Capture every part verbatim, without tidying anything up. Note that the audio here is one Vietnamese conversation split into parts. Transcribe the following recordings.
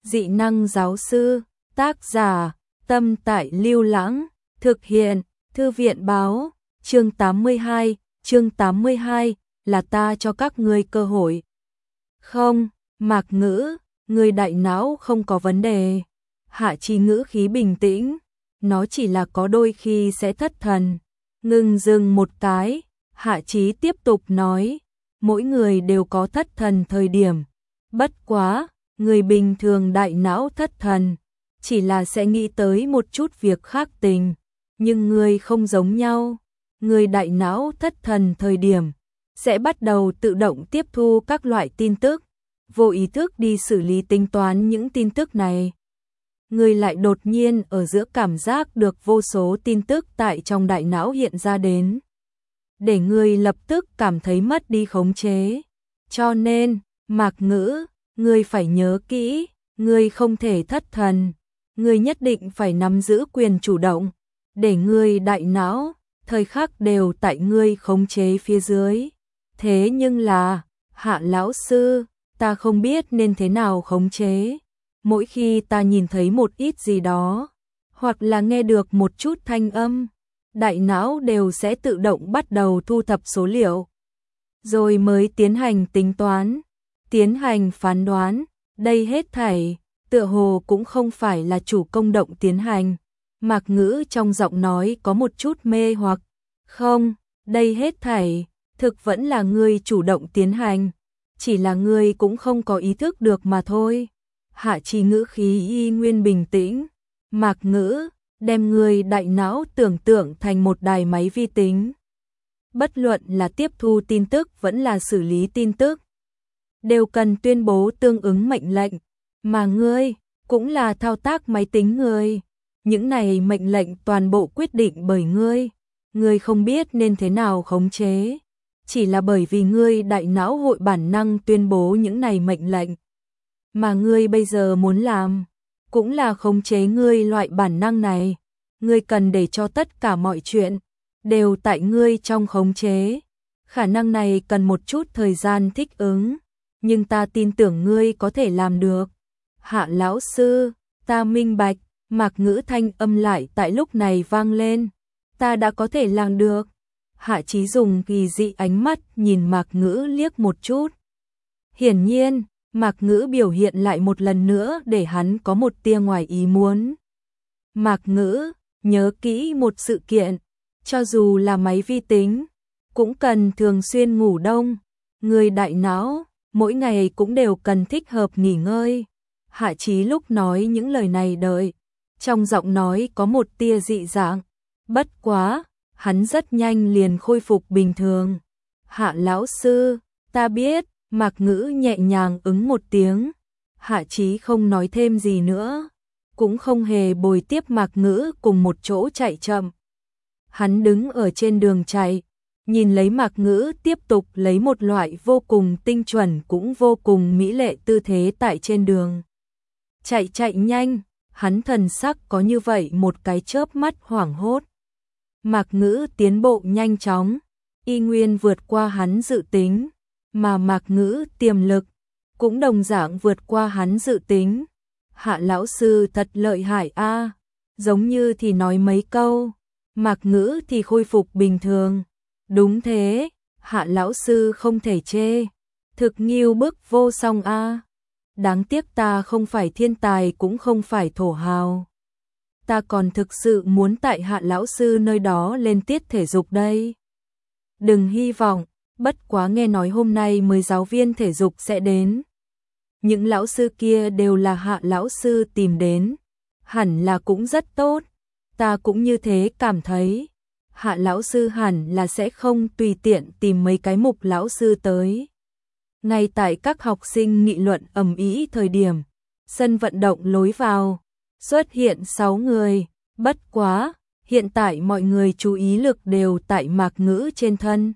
Dị năng giáo sư, tác giả, Tâm Tại Lưu Lãng, thực hiện, Thư viện báo, chương tám mươi hai, chương tám mươi hai, là ta cho các ngươi cơ hội. Không, Mạc Ngữ, người đại não không có vấn đề. Hạ Chí ngữ khí bình tĩnh, nó chỉ là có đôi khi sẽ thất thần. Ngừng dừng một cái, Hạ Chí tiếp tục nói, mỗi người đều có thất thần thời điểm. Bất quá, người bình thường đại não thất thần, chỉ là sẽ nghĩ tới một chút việc khác tình, nhưng người không giống nhau. Người đại não thất thần thời điểm, sẽ bắt đầu tự động tiếp thu các loại tin tức, vô ý thức đi xử lý tính toán những tin tức này. Người lại đột nhiên ở giữa cảm giác được vô số tin tức tại trong đại não hiện ra đến, để người lập tức cảm thấy mất đi khống chế. Cho nên, Mạc Ngữ, người phải nhớ kỹ, người không thể thất thần, người nhất định phải nắm giữ quyền chủ động, để người đại não, thời khắc đều tại ngươi khống chế phía dưới. Thế nhưng là, Hạ lão sư, ta không biết nên thế nào khống chế. Mỗi khi ta nhìn thấy một ít gì đó, hoặc là nghe được một chút thanh âm, đại não đều sẽ tự động bắt đầu thu thập số liệu, rồi mới tiến hành tính toán, tiến hành phán đoán. Đây hết thảy, tựa hồ cũng không phải là chủ công động tiến hành. Mạc Ngữ trong giọng nói có một chút mê hoặc. Không, đây hết thảy, thực vẫn là ngươi chủ động tiến hành, chỉ là ngươi cũng không có ý thức được mà thôi. Hạ Chí ngữ khí y nguyên bình tĩnh. Mạc Ngữ, đem ngươi đại não tưởng tượng thành một đài máy vi tính. Bất luận là tiếp thu tin tức vẫn là xử lý tin tức, đều cần tuyên bố tương ứng mệnh lệnh, mà ngươi cũng là thao tác máy tính người. Những này mệnh lệnh toàn bộ quyết định bởi ngươi. Ngươi không biết nên thế nào khống chế, chỉ là bởi vì ngươi đại não hội bản năng tuyên bố những này mệnh lệnh. Mà ngươi bây giờ muốn làm, cũng là khống chế ngươi loại bản năng này. Ngươi cần để cho tất cả mọi chuyện đều tại ngươi trong khống chế. Khả năng này cần một chút thời gian thích ứng, nhưng ta tin tưởng ngươi có thể làm được. Hạ lão sư, ta minh bạch. Mạc Ngữ thanh âm lại tại lúc này vang lên. Ta đã có thể làm được. Hạ Chí dùng kỳ dị ánh mắt nhìn Mạc Ngữ liếc một chút. Hiển nhiên, Mạc Ngữ biểu hiện lại một lần nữa để hắn có một tia ngoài ý muốn. Mạc Ngữ, nhớ kỹ một sự kiện, cho dù là máy vi tính, cũng cần thường xuyên ngủ đông. Người đại não, mỗi ngày cũng đều cần thích hợp nghỉ ngơi. Hạ Chí lúc nói những lời này đợi, trong giọng nói có một tia dị dạng. Bất quá, hắn rất nhanh liền khôi phục bình thường. Hạ lão sư, ta biết. Mạc Ngữ nhẹ nhàng ứng một tiếng. Hạ Chí không nói thêm gì nữa, cũng không hề bồi tiếp Mạc Ngữ cùng một chỗ chạy chậm. Hắn đứng ở trên đường chạy, nhìn lấy Mạc Ngữ tiếp tục lấy một loại vô cùng tinh chuẩn cũng vô cùng mỹ lệ tư thế tại trên đường chạy chạy nhanh. Hắn thần sắc có như vậy một cái chớp mắt hoảng hốt. Mạc Ngữ tiến bộ nhanh chóng, y nguyên vượt qua hắn dự tính, mà Mạc Ngữ tiềm lực cũng đồng dạng vượt qua hắn dự tính. Hạ lão sư thật lợi hại a. Giống như thì nói mấy câu, Mạc Ngữ thì khôi phục bình thường. Đúng thế, Hạ lão sư không thể chê, thực nghiêu bức vô song a. Đáng tiếc ta không phải thiên tài cũng không phải thổ hào. Ta còn thực sự muốn tại Hạ lão sư nơi đó lên tiết thể dục đây. Đừng hy vọng, bất quá nghe nói hôm nay mới giáo viên thể dục sẽ đến. Những lão sư kia đều là Hạ lão sư tìm đến, hẳn là cũng rất tốt. Ta cũng như thế cảm thấy. Hạ lão sư hẳn là sẽ không tùy tiện tìm mấy cái mục lão sư tới. Ngay tại các học sinh nghị luận ầm ĩ thời điểm, sân vận động lối vào xuất hiện sáu người. Bất quá, hiện tại mọi người chú ý lực đều tại Mạc Ngữ trên thân.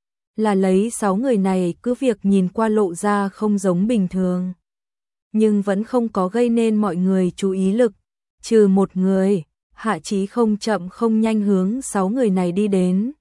Là lấy sáu người này cứ việc nhìn qua lộ ra không giống bình thường, nhưng vẫn không có gây nên mọi người chú ý lực. Trừ một người, Hạ Chí không chậm không nhanh hướng sáu người này đi đến.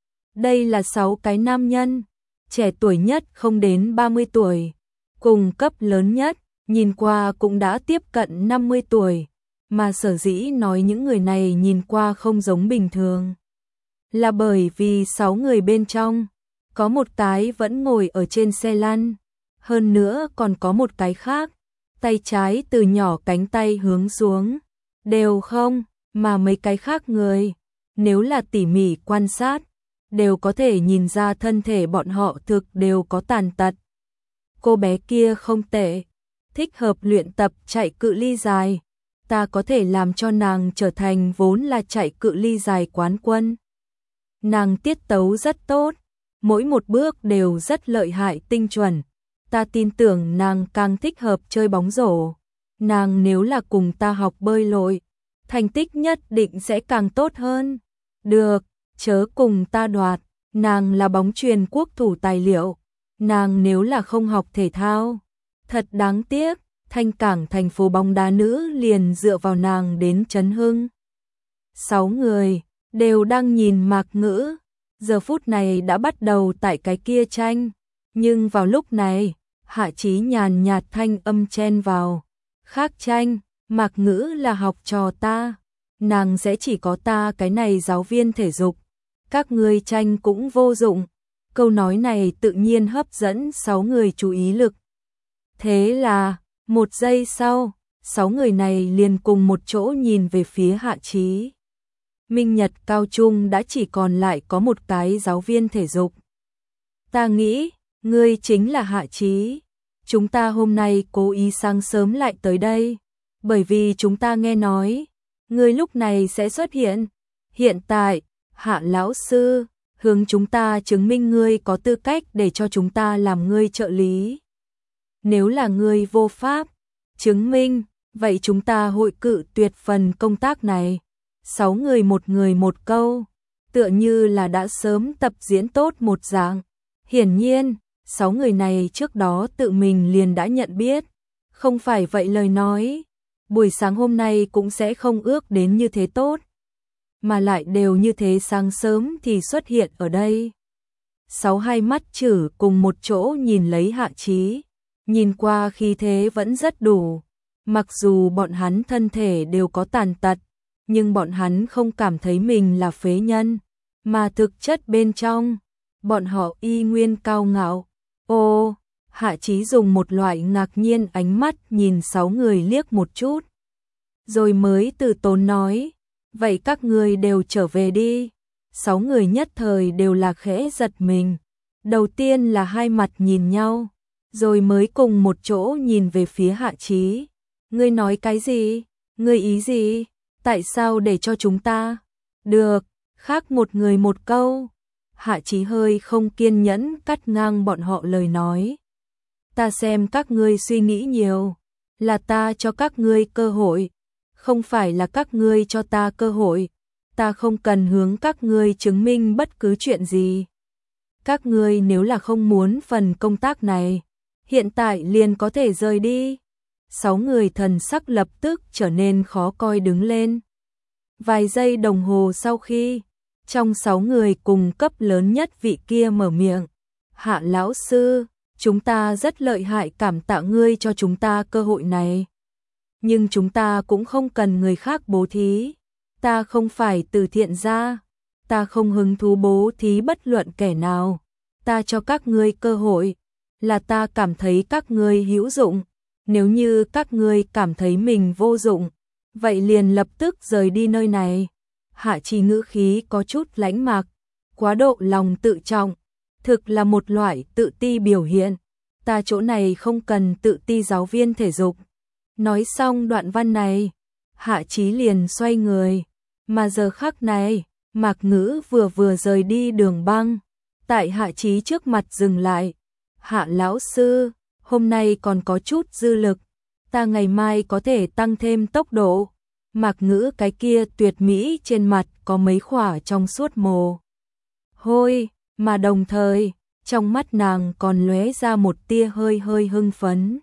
Đây là sáu cái nam nhân, trẻ tuổi nhất không đến ba mươi tuổi, cùng cấp lớn nhất nhìn qua cũng đã tiếp cận năm mươi tuổi, mà sở dĩ nói những người này nhìn qua không giống bình thường. Là bởi vì sáu người bên trong, có một cái vẫn ngồi ở trên xe lăn, hơn nữa còn có một cái khác, tay trái từ nhỏ cánh tay hướng xuống, đều không, mà mấy cái khác người, nếu là tỉ mỉ quan sát, đều có thể nhìn ra thân thể bọn họ thực đều có tàn tật. Cô bé kia không tệ, thích hợp luyện tập chạy cự ly dài, ta có thể làm cho nàng trở thành vốn là chạy cự ly dài quán quân. Nàng tiết tấu rất tốt, mỗi một bước đều rất lợi hại tinh chuẩn, ta tin tưởng nàng càng thích hợp chơi bóng rổ. Nàng nếu là cùng ta học bơi lội, thành tích nhất định sẽ càng tốt hơn. Được, chớ cùng ta đoạt, nàng là bóng chuyền quốc thủ tài liệu, nàng nếu là không học thể thao, thật đáng tiếc, Thanh Cảng thành phố bóng đá nữ liền dựa vào nàng đến chấn hưng. Sáu người đều đang nhìn Mạc Ngữ, giờ phút này đã bắt đầu tại cái kia tranh, nhưng vào lúc này, Hạ Chí nhàn nhạt thanh âm chen vào, khác tranh, Mạc Ngữ là học trò ta, nàng sẽ chỉ có ta cái này giáo viên thể dục, các ngươi tranh cũng vô dụng. Câu nói này tự nhiên hấp dẫn sáu người chú ý lực. Thế là, một giây sau, sáu người này liền cùng một chỗ nhìn về phía Hạ Chí. Minh Nhật cao trung đã chỉ còn lại có một cái giáo viên thể dục. Ta nghĩ, ngươi chính là Hạ Chí. Chúng ta hôm nay cố ý sáng sớm lại tới đây, bởi vì chúng ta nghe nói, ngươi lúc này sẽ xuất hiện. Hiện tại, Hạ lão sư, hướng chúng ta chứng minh ngươi có tư cách để cho chúng ta làm ngươi trợ lý. Nếu là ngươi vô pháp chứng minh, vậy chúng ta hội cự tuyệt phần công tác này. Sáu người một người một câu, tựa như là đã sớm tập diễn tốt một dạng. Hiển nhiên, sáu người này trước đó tự mình liền đã nhận biết, không phải vậy lời nói, buổi sáng hôm nay cũng sẽ không ước đến như thế tốt, mà lại đều như thế sáng sớm thì xuất hiện ở đây. Sáu hai mắt chử cùng một chỗ nhìn lấy Hạ Chí, nhìn qua khí thế vẫn rất đủ, mặc dù bọn hắn thân thể đều có tàn tật, nhưng bọn hắn không cảm thấy mình là phế nhân, mà thực chất bên trong, bọn họ y nguyên cao ngạo. Ô, Hạ Chí dùng một loại ngạc nhiên ánh mắt nhìn sáu người liếc một chút, rồi mới từ tốn nói, vậy các người đều trở về đi. Sáu người nhất thời đều là khẽ giật mình, đầu tiên là hai mặt nhìn nhau, rồi mới cùng một chỗ nhìn về phía Hạ Chí. Ngươi nói cái gì? Ngươi ý gì? Tại sao để cho chúng ta? Được, khác một người một câu. Hạ Chí hơi không kiên nhẫn cắt ngang bọn họ lời nói. Ta xem các ngươi suy nghĩ nhiều, là ta cho các ngươi cơ hội, không phải là các ngươi cho ta cơ hội. Ta không cần hướng các ngươi chứng minh bất cứ chuyện gì. Các ngươi nếu là không muốn phần công tác này, hiện tại liền có thể rời đi. Sáu người thần sắc lập tức trở nên khó coi đứng lên. Vài giây đồng hồ sau khi, trong sáu người cùng cấp lớn nhất vị kia mở miệng. Hạ lão sư, chúng ta rất lợi hại, cảm tạ ngươi cho chúng ta cơ hội này. Nhưng chúng ta cũng không cần người khác bố thí. Ta không phải từ thiện gia, ta không hứng thú bố thí bất luận kẻ nào. Ta cho các ngươi cơ hội, là ta cảm thấy các ngươi hữu dụng. Nếu như các ngươi cảm thấy mình vô dụng, vậy liền lập tức rời đi nơi này. Hạ Chí ngữ khí có chút lãnh mạc, quá độ lòng tự trọng, thực là một loại tự ti biểu hiện. Ta chỗ này không cần tự ti giáo viên thể dục. Nói xong đoạn văn này, Hạ Chí liền xoay người, mà giờ khắc này, Mạc Ngữ vừa vừa rời đi đường băng, tại Hạ Chí trước mặt dừng lại. Hạ lão sư, hôm nay còn có chút dư lực, ta ngày mai có thể tăng thêm tốc độ. Mạc Ngữ cái kia tuyệt mỹ trên mặt có mấy khỏa trong suốt mồ hôi, mà đồng thời, trong mắt nàng còn lóe ra một tia hơi hơi hưng phấn.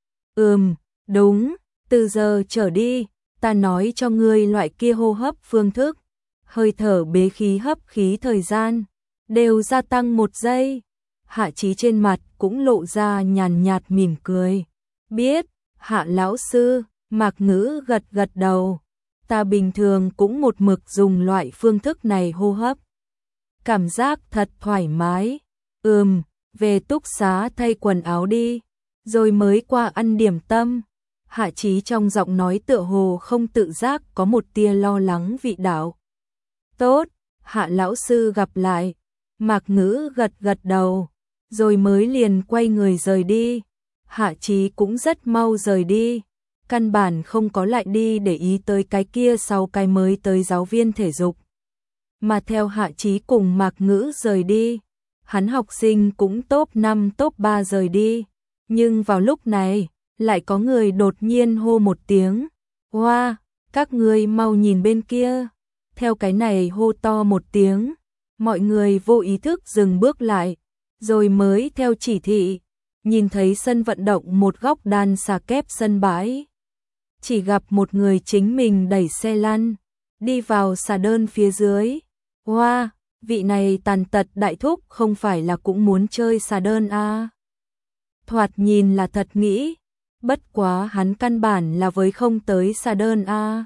Ừm, đúng, từ giờ trở đi, ta nói cho ngươi loại kia hô hấp phương thức, hơi thở bế khí hấp khí thời gian, đều gia tăng một giây. Hạ Chí trên mặt cũng lộ ra nhàn nhạt mỉm cười. Biết, Hạ lão sư, Mạc Ngữ gật gật đầu. Ta bình thường cũng một mực dùng loại phương thức này hô hấp. Cảm giác thật thoải mái. Ừm, về túc xá thay quần áo đi, rồi mới qua ăn điểm tâm. Hạ Chí trong giọng nói tựa hồ không tự giác có một tia lo lắng vị đạo. Tốt, Hạ lão sư gặp lại. Mạc Ngữ gật gật đầu, rồi mới liền quay người rời đi. Hạ Chí cũng rất mau rời đi, căn bản không có lại đi để ý tới cái kia sau cái mới tới giáo viên thể dục. Mà theo Hạ Chí cùng Mạc Ngữ rời đi, hắn học sinh cũng top năm top ba rời đi. Nhưng vào lúc này, lại có người đột nhiên hô một tiếng. Hoa, wow, các người mau nhìn bên kia. Theo cái này hô to một tiếng, mọi người vô ý thức dừng bước lại, rồi mới theo chỉ thị, nhìn thấy sân vận động một góc đan xà kép sân bãi. Chỉ gặp một người chính mình đẩy xe lăn, đi vào xà đơn phía dưới. Hoa, wow, vị này tàn tật đại thúc không phải là cũng muốn chơi xà đơn à? Thoạt nhìn là thật nghĩ, bất quá hắn căn bản là với không tới xà đơn à?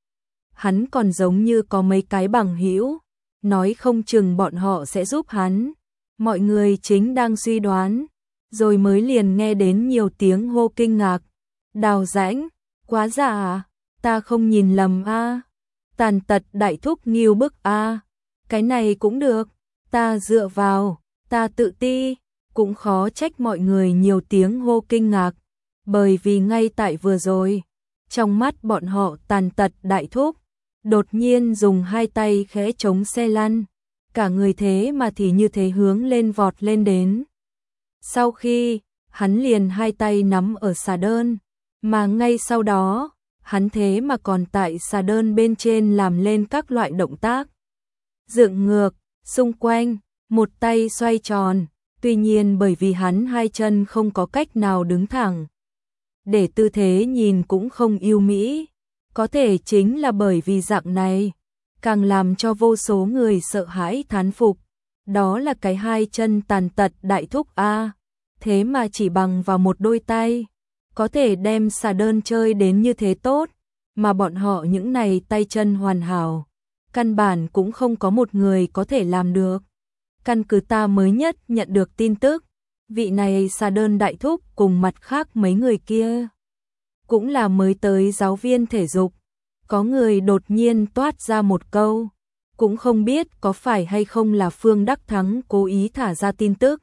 Hắn còn giống như có mấy cái bằng hữu, nói không chừng bọn họ sẽ giúp hắn. Mọi người chính đang suy đoán, rồi mới liền nghe đến nhiều tiếng hô kinh ngạc. Đào Rãnh, quá giả à? Ta không nhìn lầm a à? Tàn tật đại thúc nghiêu bức a à? Cái này cũng được, ta dựa vào, ta tự ti. Cũng khó trách mọi người nhiều tiếng hô kinh ngạc, bởi vì ngay tại vừa rồi, trong mắt bọn họ tàn tật đại thúc đột nhiên dùng hai tay khẽ chống xe lăn, cả người thế mà thì như thế hướng lên vọt lên đến. Sau khi, hắn liền hai tay nắm ở xà đơn, mà ngay sau đó, hắn thế mà còn tại xà đơn bên trên làm lên các loại động tác. Dựng ngược, xung quanh, một tay xoay tròn, tuy nhiên bởi vì hắn hai chân không có cách nào đứng thẳng, để tư thế nhìn cũng không yêu mỹ. Có thể chính là bởi vì dạng này, càng làm cho vô số người sợ hãi thán phục. Đó là cái hai chân tàn tật đại thúc a, thế mà chỉ bằng vào một đôi tay, có thể đem xà đơn chơi đến như thế tốt, mà bọn họ những này tay chân hoàn hảo, căn bản cũng không có một người có thể làm được. Căn cứ ta mới nhất nhận được tin tức, vị này xà đơn đại thúc cùng mặt khác mấy người kia cũng là mới tới giáo viên thể dục. Có người đột nhiên toát ra một câu, cũng không biết có phải hay không là Phương Đắc Thắng cố ý thả ra tin tức.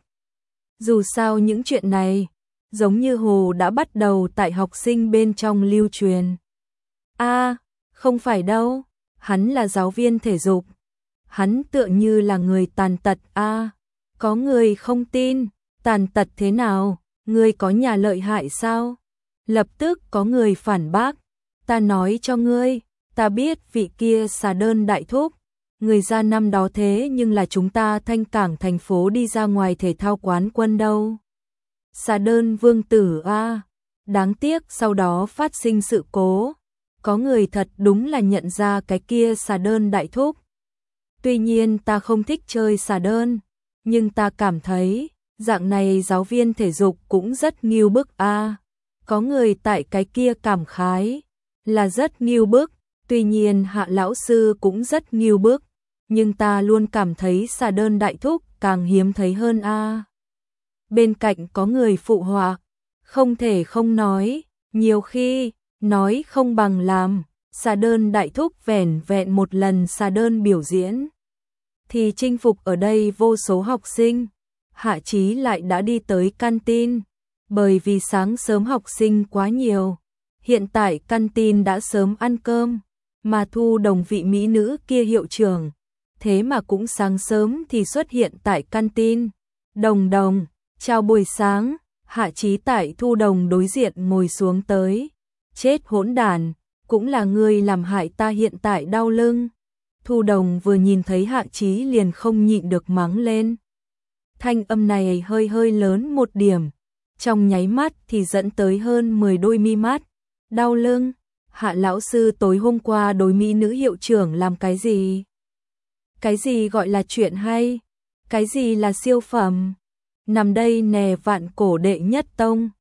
Dù sao những chuyện này, giống như hồ đã bắt đầu tại học sinh bên trong lưu truyền. A, à, không phải đâu, hắn là giáo viên thể dục. Hắn tựa như là người tàn tật a, à, có người không tin, tàn tật thế nào, người có nhà lợi hại sao? Lập tức có người phản bác, ta nói cho ngươi, ta biết vị kia xà đơn đại thúc, người ra năm đó thế nhưng là chúng ta Thanh Cảng thành phố đi ra ngoài thể thao quán quân đâu. Xà đơn vương tử a, à, đáng tiếc sau đó phát sinh sự cố, có người thật đúng là nhận ra cái kia xà đơn đại thúc. Tuy nhiên ta không thích chơi xà đơn, nhưng ta cảm thấy, dạng này giáo viên thể dục cũng rất nghiêu bức a. À. Có người tại cái kia cảm khái, là rất nghiêu bức, tuy nhiên Hạ lão sư cũng rất nghiêu bức, nhưng ta luôn cảm thấy xà đơn đại thúc càng hiếm thấy hơn a. À. Bên cạnh có người phụ họa, không thể không nói, nhiều khi, nói không bằng làm, xà đơn đại thúc vẻn vẹn một lần xà đơn biểu diễn, thì chinh phục ở đây vô số học sinh. Hạ Chí lại đã đi tới canteen, bởi vì sáng sớm học sinh quá nhiều, hiện tại canteen đã sớm ăn cơm, mà Thu Đồng vị mỹ nữ kia hiệu trưởng, thế mà cũng sáng sớm thì xuất hiện tại canteen. Đồng Đồng, chào buổi sáng. Hạ Chí tại Thu Đồng đối diện ngồi xuống tới. Chết hỗn đản, cũng là ngươi làm hại ta hiện tại đau lưng. Thu Đồng vừa nhìn thấy Hạ Chí liền không nhịn được mắng lên. Thanh âm này hơi hơi lớn một điểm, trong nháy mắt thì dẫn tới hơn mười đôi mi mắt. Đau lưng, Hạ lão sư tối hôm qua đối mỹ nữ hiệu trưởng làm cái gì? Cái gì gọi là chuyện hay? Cái gì là siêu phẩm? Nằm đây nè vạn cổ đệ nhất tông.